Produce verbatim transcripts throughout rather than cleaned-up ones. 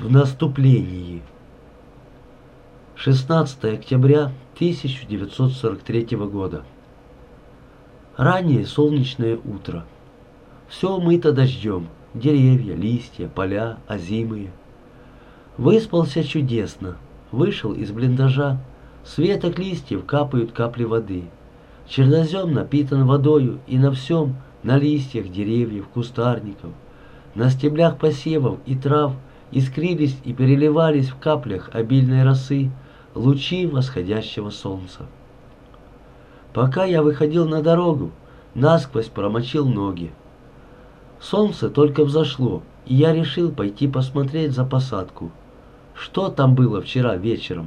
в наступлении. шестнадцатое октября тысяча девятьсот сорок третьего года. Раннее солнечное утро. Все умыто дождем. Деревья, листья, поля, озимые. Выспался чудесно. Вышел из блиндажа. С веток листьев капают капли воды. Чернозем напитан водою, и на всем, на листьях деревьев, кустарников, на стеблях посевов и трав искрились и переливались в каплях обильной росы лучи восходящего солнца. Пока я выходил на дорогу, насквозь промочил ноги. Солнце только взошло, и я решил пойти посмотреть за посадку. Что там было вчера вечером?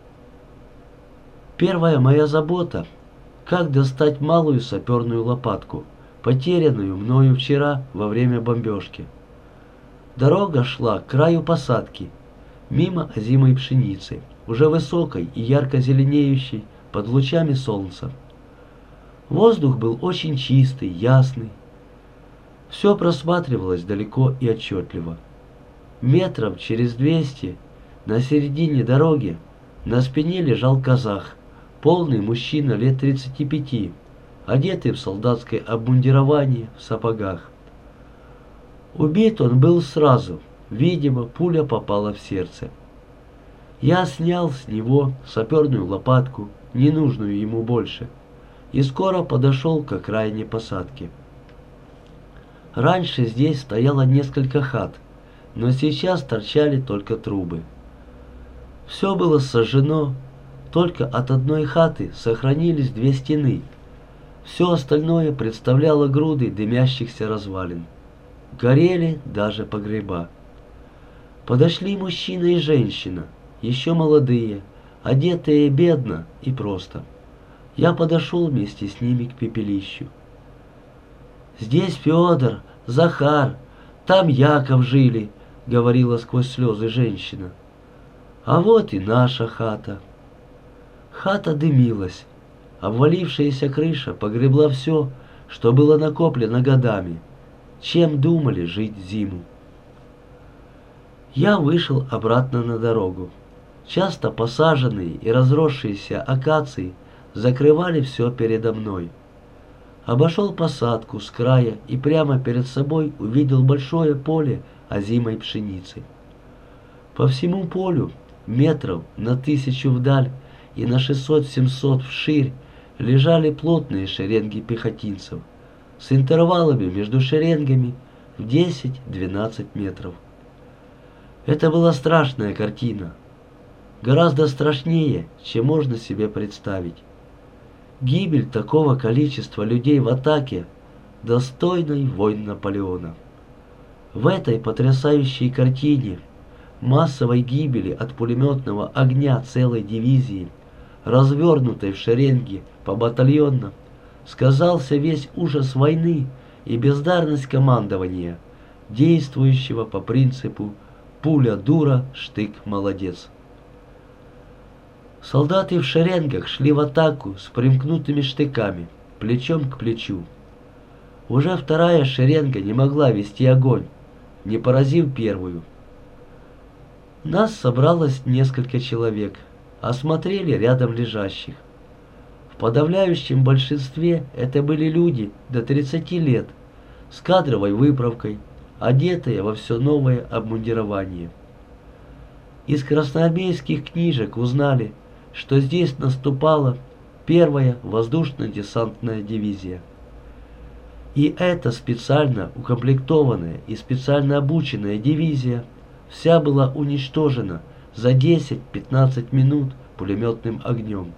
Первая моя забота — как достать малую саперную лопатку, потерянную мною вчера во время бомбежки. Дорога шла к краю посадки, мимо озимой пшеницы, уже высокой и ярко зеленеющей под лучами солнца. Воздух был очень чистый, ясный. Все просматривалось далеко и отчетливо. Метров через двести на середине дороги на спине лежал казах, полный мужчина лет тридцати пяти, одетый в солдатское обмундирование, в сапогах. Убит он был сразу, видимо, пуля попала в сердце. Я снял с него саперную лопатку, ненужную ему больше, и скоро подошел к окраине посадки. Раньше здесь стояло несколько хат, но сейчас торчали только трубы. Все было сожжено, только от одной хаты сохранились две стены. Все остальное представляло груды дымящихся развалин. Горели даже погреба. Подошли мужчина и женщина, еще молодые, одетые бедно и просто. Я подошел вместе с ними к пепелищу. «Здесь Федор, Захар, там Яков жили», — говорила сквозь слезы женщина. «А вот и наша хата». Хата дымилась. Обвалившаяся крыша погребла все, что было накоплено годами. Чем думали жить зиму? Я вышел обратно на дорогу. Часто посаженные и разросшиеся акации закрывали все передо мной. Обошел посадку с края и прямо перед собой увидел большое поле озимой пшеницы. По всему полю, метров на тысячу вдаль и на шестьсот-семьсот вширь, лежали плотные шеренги пехотинцев с интервалами между шеренгами в десять-двенадцать метров. Это была страшная картина, гораздо страшнее, чем можно себе представить. Гибель такого количества людей в атаке, достойной войн Наполеона. В этой потрясающей картине массовой гибели от пулеметного огня целой дивизии, развернутой в шеренги по батальонам, сказался весь ужас войны и бездарность командования, действующего по принципу «пуля дура, штык молодец». Солдаты в шеренгах шли в атаку с примкнутыми штыками, плечом к плечу. Уже вторая шеренга не могла вести огонь, не поразив первую. Нас собралось несколько человек, осмотрели рядом лежащих. В подавляющем большинстве это были люди до тридцати лет, с кадровой выправкой, одетые во все новое обмундирование. Из красноармейских книжек узнали, что здесь наступала первая воздушно-десантная дивизия. И эта специально укомплектованная и специально обученная дивизия вся была уничтожена за десять-пятнадцать минут пулеметным огнем.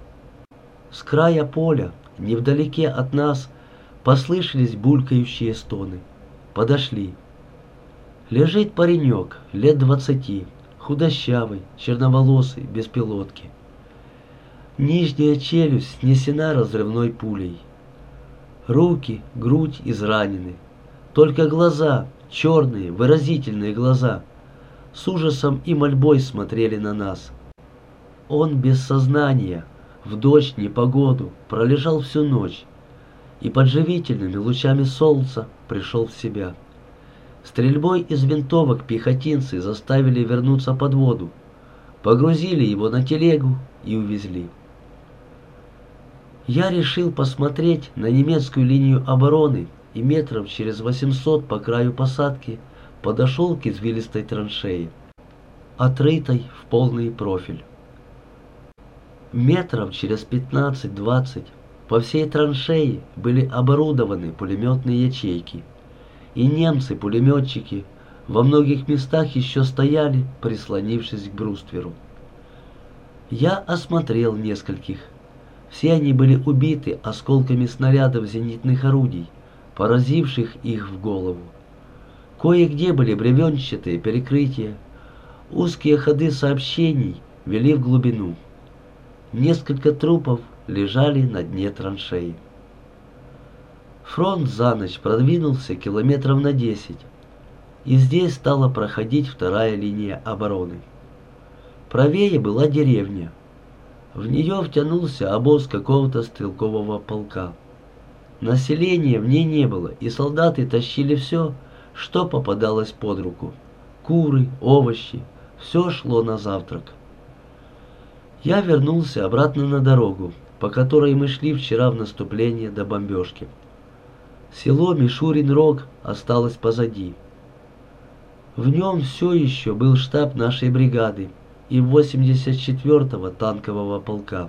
С края поля, невдалеке от нас, послышались булькающие стоны. Подошли. Лежит паренек, лет двадцати, худощавый, черноволосый, без пилотки. Нижняя челюсть снесена разрывной пулей. Руки, грудь изранены. Только глаза, черные, выразительные глаза, с ужасом и мольбой смотрели на нас. Он без сознания, в дождь, непогоду, пролежал всю ночь и под живительными лучами солнца пришел в себя. Стрельбой из винтовок пехотинцы заставили вернуться под воду, погрузили его на телегу и увезли. Я решил посмотреть на немецкую линию обороны и метров через восемьсот по краю посадки подошел к извилистой траншее, отрытой в полный профиль. Метров через пятнадцать-двадцать по всей траншее были оборудованы пулеметные ячейки, и немцы-пулеметчики во многих местах еще стояли, прислонившись к брустверу. Я осмотрел нескольких. Все они были убиты осколками снарядов зенитных орудий, поразивших их в голову. Кое-где были бревенчатые перекрытия, узкие ходы сообщений вели в глубину. Несколько трупов лежали на дне траншеи. Фронт за ночь продвинулся километров на десять, и здесь стала проходить вторая линия обороны. Правее была деревня. В нее втянулся обоз какого-то стрелкового полка. Населения в ней не было, и солдаты тащили все, что попадалось под руку. Куры, овощи, все шло на завтрак. Я вернулся обратно на дорогу, по которой мы шли вчера в наступление до бомбежки. Село Мишурин-Рог осталось позади. В нем все еще был штаб нашей бригады и восемьдесят четвёртого танкового полка.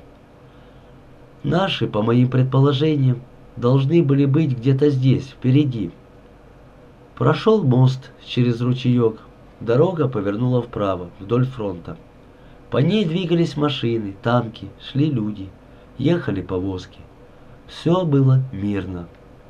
Наши, по моим предположениям, должны были быть где-то здесь, впереди. Прошел мост через ручеек, дорога повернула вправо, вдоль фронта. По ней двигались машины, танки, шли люди, ехали повозки. Все было мирно.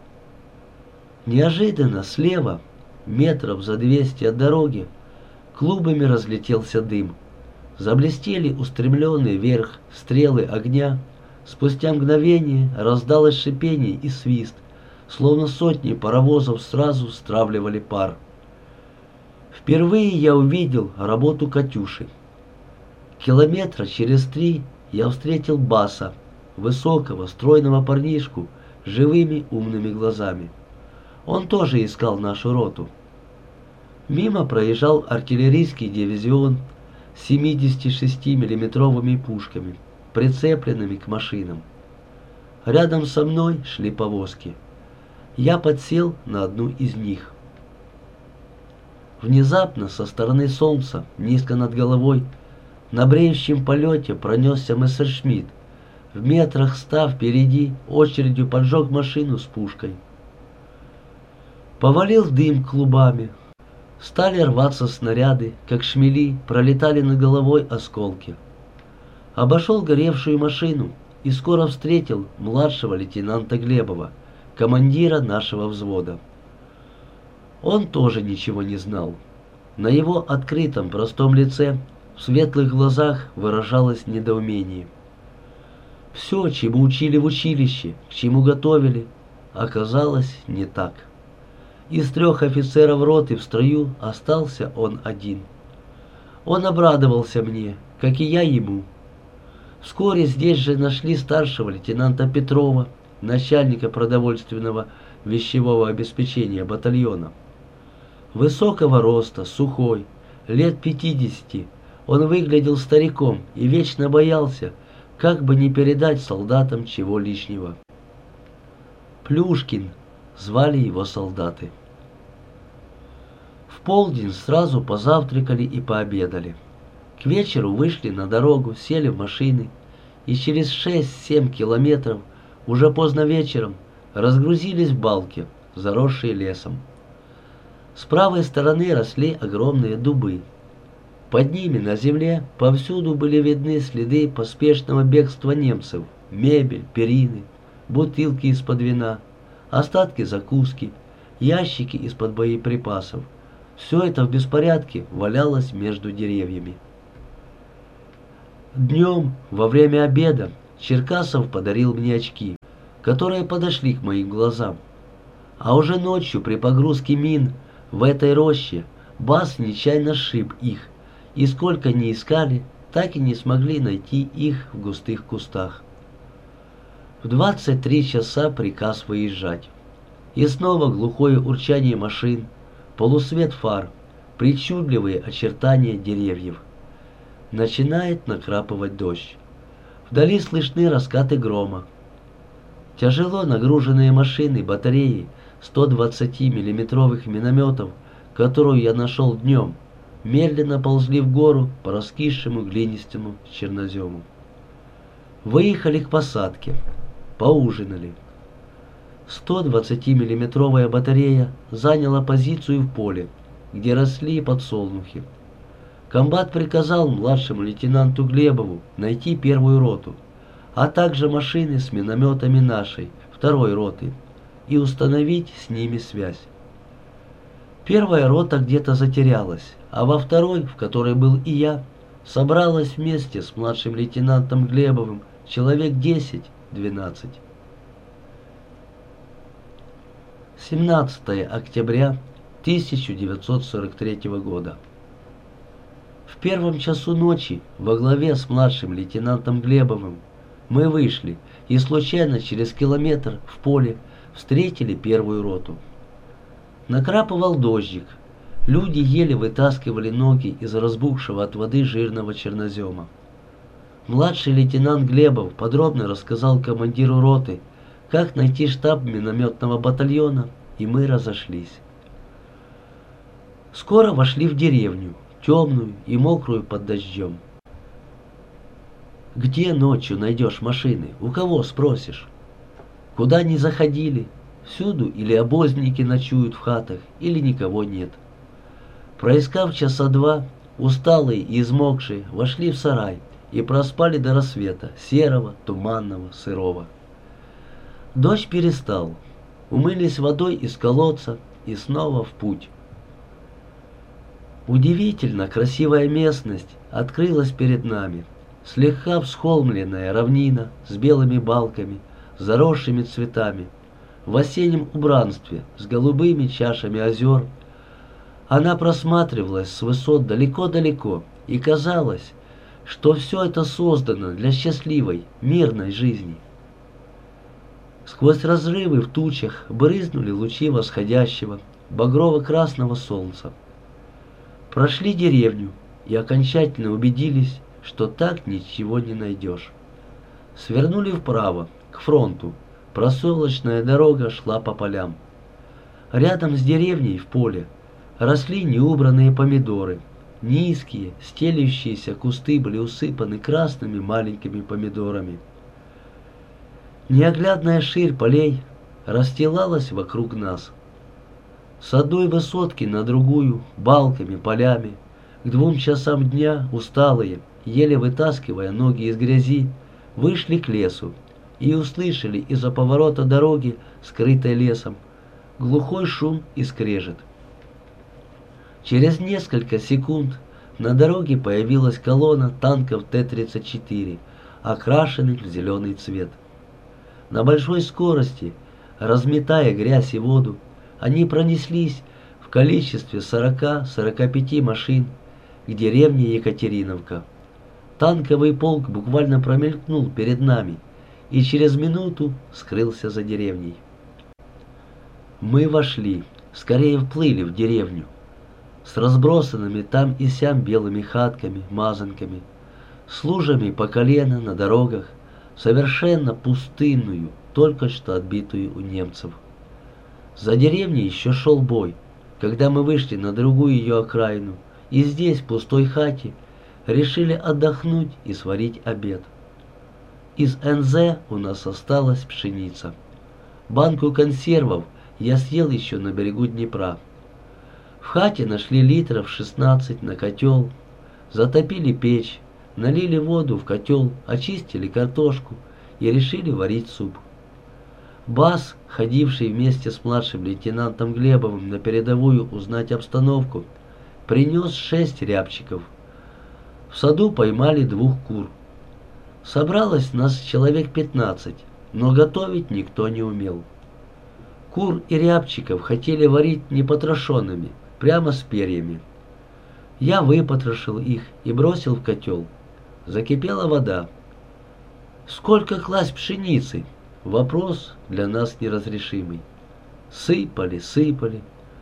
Неожиданно слева, метров за двести от дороги, клубами разлетелся дым. Заблестели устремленные вверх стрелы огня. Спустя мгновение раздалось шипение и свист, словно сотни паровозов сразу стравливали пар. Впервые я увидел работу «Катюши». Километра через три я встретил Баса, высокого, стройного парнишку с живыми умными глазами. Он тоже искал нашу роту. Мимо проезжал артиллерийский дивизион с семидесятишестимиллиметровыми пушками, прицепленными к машинам. Рядом со мной шли повозки. Я подсел на одну из них. Внезапно со стороны солнца, низко над головой, на бреющем полете пронесся мессершмитт. В метрах ста впереди очередью поджег машину с пушкой. Повалил дым клубами. Стали рваться снаряды, как шмели, пролетали над головой осколки. Обошел горевшую машину и скоро встретил младшего лейтенанта Глебова, командира нашего взвода. Он тоже ничего не знал. На его открытом простом лице, в светлых глазах выражалось недоумение. Все, чему учили в училище, к чему готовили, оказалось не так. Из трех офицеров роты в строю остался он один. Он обрадовался мне, как и я ему. Вскоре здесь же нашли старшего лейтенанта Петрова, начальника продовольственного вещевого обеспечения батальона. Высокого роста, сухой, лет пятидесяти, он выглядел стариком и вечно боялся, как бы не передать солдатам чего лишнего. Плюшкин звали его солдаты. В полдень сразу позавтракали и пообедали. К вечеру вышли на дорогу, сели в машины и через шесть-семь километров, уже поздно вечером, разгрузились в балки, заросшие лесом. С правой стороны росли огромные дубы. Под ними на земле повсюду были видны следы поспешного бегства немцев, мебель, перины, бутылки из-под вина, остатки закуски, ящики из-под боеприпасов. Все это в беспорядке валялось между деревьями. Днем, во время обеда, Черкасов подарил мне очки, которые подошли к моим глазам. А уже ночью при погрузке мин в этой роще Бас нечаянно сшиб их, и сколько ни искали, так и не смогли найти их в густых кустах. В двадцать три часа приказ выезжать. И снова глухое урчание машин, полусвет фар, причудливые очертания деревьев. Начинает накрапывать дождь. Вдали слышны раскаты грома. Тяжело нагруженные машины батареи сто двадцатимиллиметровых минометов, которую я нашел днем, медленно ползли в гору по раскисшему глинистому чернозему. Выехали к посадке, поужинали. сто двадцатимиллиметровая батарея заняла позицию в поле, где росли подсолнухи. Комбат приказал младшему лейтенанту Глебову найти первую роту, а также машины с минометами нашей, второй роты, и установить с ними связь. Первая рота где-то затерялась, а во второй, в которой был и я, собралась вместе с младшим лейтенантом Глебовым человек десять-двенадцать. семнадцатое октября тысяча девятьсот сорок третьего года. В первом часу ночи во главе с младшим лейтенантом Глебовым мы вышли и случайно через километр в поле встретили первую роту. Накрапывал дождик. Люди еле вытаскивали ноги из разбухшего от воды жирного чернозема. Младший лейтенант Глебов подробно рассказал командиру роты, как найти штаб минометного батальона, и мы разошлись. Скоро вошли в деревню, темную и мокрую под дождем. Где ночью найдешь машины? У кого спросишь? Куда ни заходили, всюду или обозники ночуют в хатах, или никого нет. Проискав часа два, усталые и измокшие, вошли в сарай и проспали до рассвета, серого, туманного, сырого. Дождь перестал, умылись водой из колодца и снова в путь. Удивительно красивая местность открылась перед нами. Слегка всхолмленная равнина с белыми балками, заросшими цветами, в осеннем убранстве с голубыми чашами озер. Она просматривалась с высот далеко-далеко, и казалось, что все это создано для счастливой, мирной жизни. Сквозь разрывы в тучах брызнули лучи восходящего, багрово-красного солнца. Прошли деревню и окончательно убедились, что так ничего не найдешь. Свернули вправо, к фронту. Проселочная дорога шла по полям. Рядом с деревней в поле росли неубранные помидоры. Низкие, стелющиеся кусты были усыпаны красными маленькими помидорами. Неоглядная ширь полей расстилалась вокруг нас. С одной высотки на другую, балками, полями, к двум часам дня, усталые, еле вытаскивая ноги из грязи, вышли к лесу и услышали из-за поворота дороги, скрытой лесом, глухой шум и скрежет. Через несколько секунд на дороге появилась колонна танков Т тридцать четыре, окрашенных в зеленый цвет. На большой скорости, разметая грязь и воду, они пронеслись в количестве сорока-сорока пяти машин к деревне Екатериновка. Танковый полк буквально промелькнул перед нами и через минуту скрылся за деревней. Мы вошли, скорее вплыли в деревню, с разбросанными там и сям белыми хатками, мазанками, с лужами по колено на дорогах, совершенно пустынную, только что отбитую у немцев. За деревней еще шел бой, когда мы вышли на другую ее окраину, и здесь, в пустой хате, решили отдохнуть и сварить обед. Из эн зэ у нас осталась пшеница. Банку консервов я съел еще на берегу Днепра. В хате нашли литров шестнадцать на котел, затопили печь, налили воду в котел, очистили картошку и решили варить суп. Бас, ходивший вместе с младшим лейтенантом Глебовым на передовую узнать обстановку, принес шесть рябчиков. В саду поймали двух кур. Собралось нас человек пятнадцать, но готовить никто не умел. Кур и рябчиков хотели варить непотрошенными, прямо с перьями. Я выпотрошил их и бросил в котел. Закипела вода. Сколько класть пшеницы? Вопрос для нас неразрешимый. Сыпали, сыпали.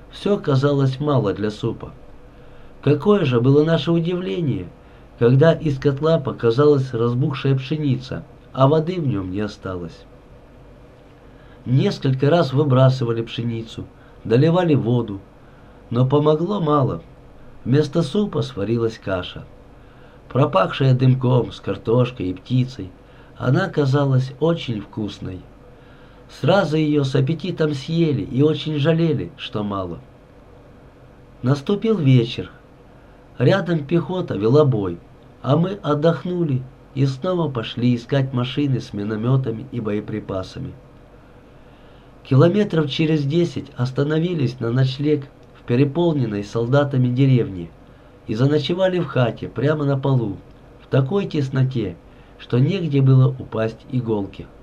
Все казалось мало для супа. Какое же было наше удивление, когда из котла показалась разбухшая пшеница, а воды в нем не осталось. Несколько раз выбрасывали пшеницу, доливали воду, но помогло мало. Вместо супа сварилась каша. Пропахшая дымком с картошкой и птицей, она казалась очень вкусной. Сразу ее с аппетитом съели и очень жалели, что мало. Наступил вечер. Рядом пехота вела бой, а мы отдохнули и снова пошли искать машины с минометами и боеприпасами. Километров через десять остановились на ночлег в переполненной солдатами деревне и заночевали в хате прямо на полу, в такой тесноте, что негде было упасть иголке.